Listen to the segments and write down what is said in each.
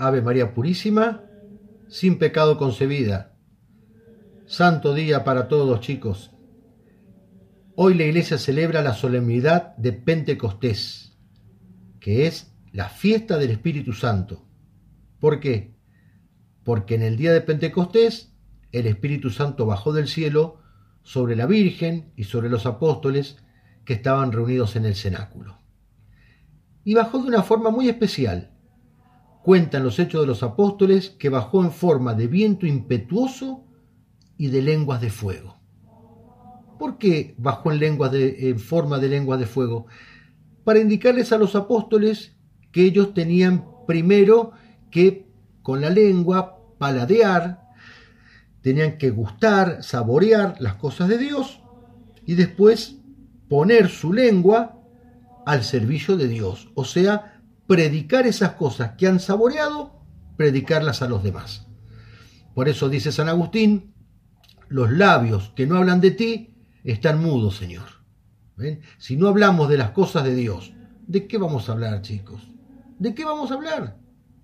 Ave María Purísima, sin pecado concebida. Santo día para todos, chicos. Hoy la Iglesia celebra la solemnidad de Pentecostés, que es la fiesta del Espíritu Santo. ¿Por qué? Porque en el día de Pentecostés el Espíritu Santo bajó del cielo sobre la Virgen y sobre los apóstoles que estaban reunidos en el cenáculo. Y bajó de una forma muy especial. Cuentan los Hechos de los Apóstoles que bajó en forma de viento impetuoso y de lenguas de fuego. ¿Por qué bajó en forma de lenguas de fuego? Para indicarles a los apóstoles que ellos tenían primero que con la lengua paladear, tenían que gustar, saborear las cosas de Dios y después poner su lengua al servicio de Dios, o sea, predicar esas cosas que han saboreado, predicarlas a los demás. Por eso dice San Agustín, los labios que no hablan de ti están mudos, Señor. ¿Ven? Si no hablamos de las cosas de Dios, ¿de qué vamos a hablar, chicos? ¿De qué vamos a hablar?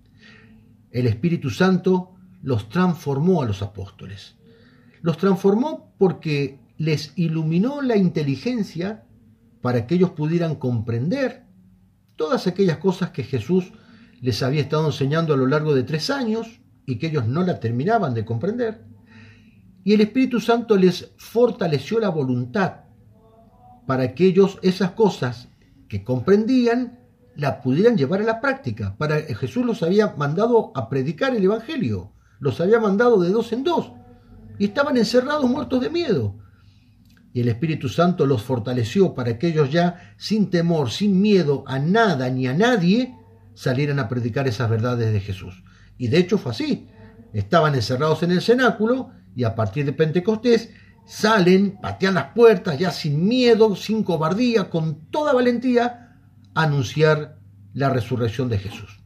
El Espíritu Santo los transformó a los apóstoles. Los transformó porque les iluminó la inteligencia para que ellos pudieran comprender todas aquellas cosas que Jesús les había estado enseñando a lo largo de 3 años y que ellos no la terminaban de comprender. Y el Espíritu Santo les fortaleció la voluntad para que ellos esas cosas que comprendían la pudieran llevar a la práctica. Jesús los había mandado a predicar el Evangelio, los había mandado de 2 en 2 y estaban encerrados muertos de miedo. Y el Espíritu Santo los fortaleció para que ellos ya, sin temor, sin miedo a nada ni a nadie, salieran a predicar esas verdades de Jesús. Y de hecho fue así. Estaban encerrados en el cenáculo y a partir de Pentecostés salen, patean las puertas, ya sin miedo, sin cobardía, con toda valentía, a anunciar la resurrección de Jesús.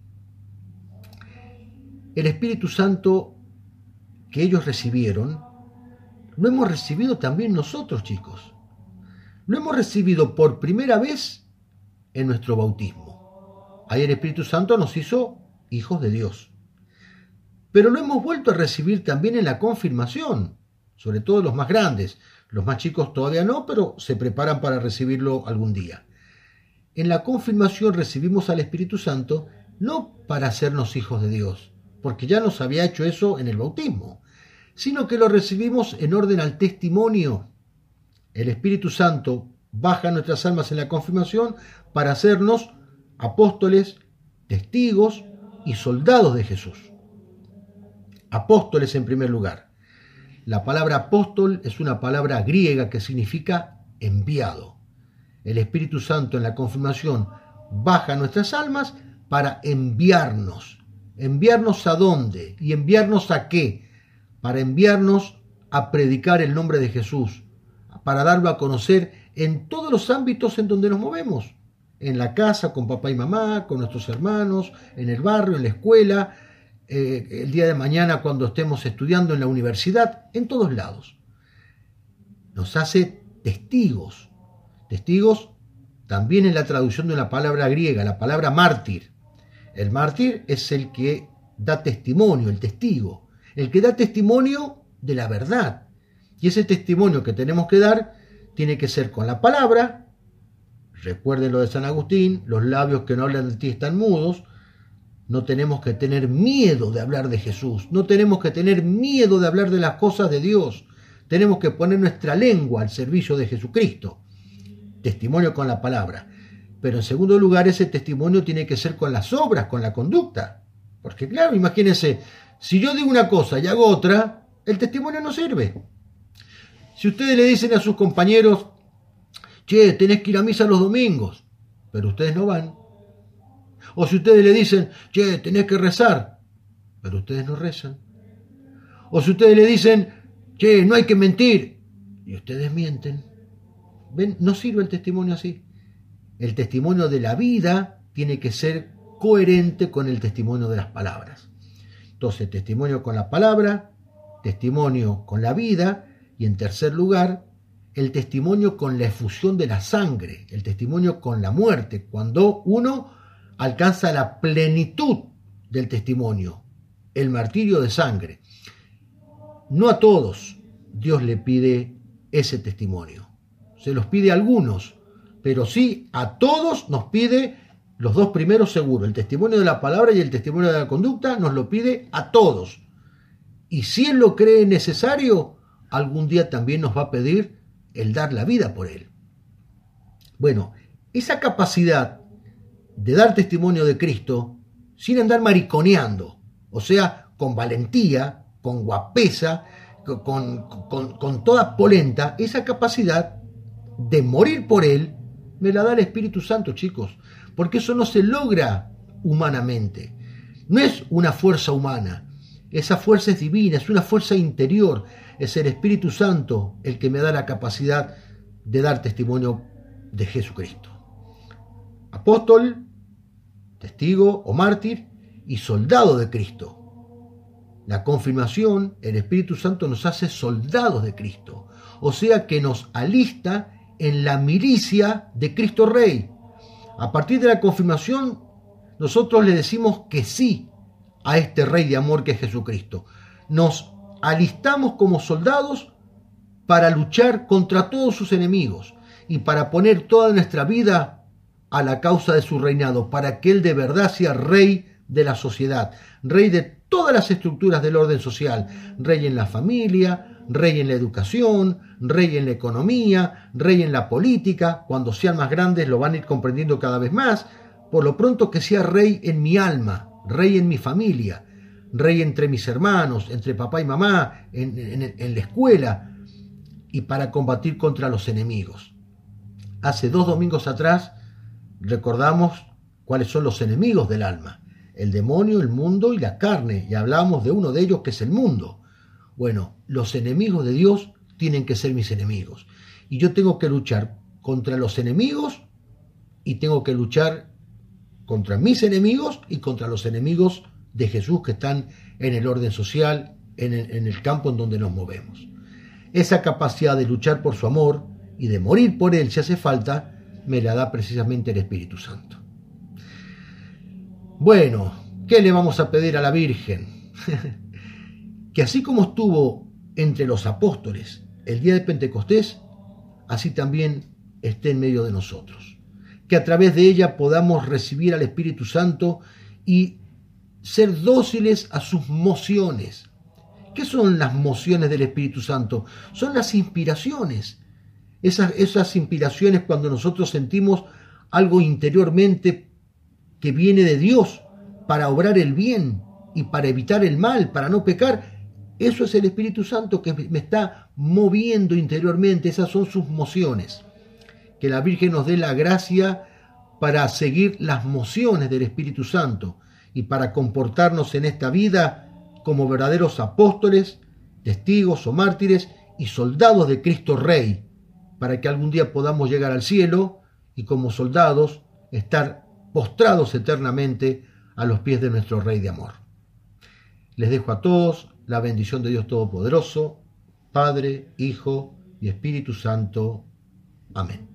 El Espíritu Santo que ellos recibieron, lo hemos recibido también nosotros, chicos. Lo hemos recibido por primera vez en nuestro bautismo. Ahí el Espíritu Santo nos hizo hijos de Dios. Pero lo hemos vuelto a recibir también en la confirmación, sobre todo los más grandes. Los más chicos todavía no, pero se preparan para recibirlo algún día. En la confirmación recibimos al Espíritu Santo no para hacernos hijos de Dios, porque ya nos había hecho eso en el bautismo, sino que lo recibimos en orden al testimonio. El Espíritu Santo baja a nuestras almas en la confirmación para hacernos apóstoles, testigos y soldados de Jesús. Apóstoles en primer lugar. La palabra apóstol es una palabra griega que significa enviado. El Espíritu Santo en la confirmación baja a nuestras almas para enviarnos. ¿Enviarnos a dónde? ¿Y enviarnos a qué? Para enviarnos a predicar el nombre de Jesús, para darlo a conocer en todos los ámbitos en donde nos movemos, en la casa, con papá y mamá, con nuestros hermanos, en el barrio, en la escuela, el día de mañana cuando estemos estudiando en la universidad, en todos lados. Nos hace testigos también en la traducción de una palabra griega, la palabra mártir. El mártir es el que da testimonio, el testigo. El que da testimonio de la verdad. Y ese testimonio que tenemos que dar tiene que ser con la palabra. Recuerden lo de San Agustín, los labios que no hablan de ti están mudos. No tenemos que tener miedo de hablar de Jesús. No tenemos que tener miedo de hablar de las cosas de Dios. Tenemos que poner nuestra lengua al servicio de Jesucristo. Testimonio con la palabra. Pero en segundo lugar, ese testimonio tiene que ser con las obras, con la conducta. Porque claro, imagínense, si yo digo una cosa y hago otra, el testimonio no sirve. Si ustedes le dicen a sus compañeros, che, tenés que ir a misa los domingos, pero ustedes no van. O si ustedes le dicen, che, tenés que rezar, pero ustedes no rezan. O si ustedes le dicen, che, no hay que mentir, y ustedes mienten. ¿Ven? No sirve el testimonio así. El testimonio de la vida tiene que ser coherente con el testimonio de las palabras. Entonces, testimonio con la palabra, testimonio con la vida y en tercer lugar, el testimonio con la efusión de la sangre, el testimonio con la muerte, cuando uno alcanza la plenitud del testimonio, el martirio de sangre. No a todos Dios le pide ese testimonio. Se los pide a algunos, pero sí a todos nos pide los dos primeros seguro. El testimonio de la palabra y el testimonio de la conducta nos lo pide a todos. Y si Él lo cree necesario, algún día también nos va a pedir el dar la vida por Él. Bueno, esa capacidad de dar testimonio de Cristo sin andar mariconeando, o sea, con valentía, con guapesa, con toda polenta, esa capacidad de morir por Él me la da el Espíritu Santo, chicos, porque eso no se logra humanamente, no es una fuerza humana, esa fuerza es divina, es una fuerza interior, es el Espíritu Santo el que me da la capacidad de dar testimonio de Jesucristo. Apóstol, testigo o mártir y soldado de Cristo. La confirmación, el Espíritu Santo nos hace soldados de Cristo, o sea que nos alista en la milicia de Cristo Rey. A partir de la confirmación, nosotros le decimos que sí a este Rey de amor que es Jesucristo. Nos alistamos como soldados para luchar contra todos sus enemigos y para poner toda nuestra vida a la causa de su reinado, para que Él de verdad sea Rey de la sociedad, Rey de todas las estructuras del orden social, Rey en la familia, Rey en la educación, Rey en la economía, Rey en la política. Cuando sean más grandes lo van a ir comprendiendo cada vez más. Por lo pronto que sea Rey en mi alma, Rey en mi familia, Rey entre mis hermanos, entre papá y mamá, en la escuela, y para combatir contra los enemigos. Hace 2 domingos atrás recordamos cuáles son los enemigos del alma: el demonio, el mundo y la carne, y hablábamos de uno de ellos que es el mundo. Bueno, los enemigos de Dios tienen que ser mis enemigos, y yo tengo que luchar contra los enemigos, y tengo que luchar contra mis enemigos y contra los enemigos de Jesús que están en el orden social, en el campo en donde nos movemos. Esa capacidad de luchar por su amor y de morir por Él si hace falta, me la da precisamente el Espíritu Santo. Bueno, ¿qué le vamos a pedir a la Virgen? Que así como estuvo entre los apóstoles el día de Pentecostés, así también esté en medio de nosotros. Que a través de ella podamos recibir al Espíritu Santo y ser dóciles a sus mociones. ¿Qué son las mociones del Espíritu Santo? Son las inspiraciones. Esas inspiraciones cuando nosotros sentimos algo interiormente que viene de Dios para obrar el bien y para evitar el mal, para no pecar. Eso es el Espíritu Santo que me está moviendo interiormente. Esas son sus mociones. Que la Virgen nos dé la gracia para seguir las mociones del Espíritu Santo y para comportarnos en esta vida como verdaderos apóstoles, testigos o mártires y soldados de Cristo Rey, para que algún día podamos llegar al cielo y como soldados estar postrados eternamente a los pies de nuestro Rey de amor. Les dejo a todos la bendición de Dios Todopoderoso, Padre, Hijo y Espíritu Santo. Amén.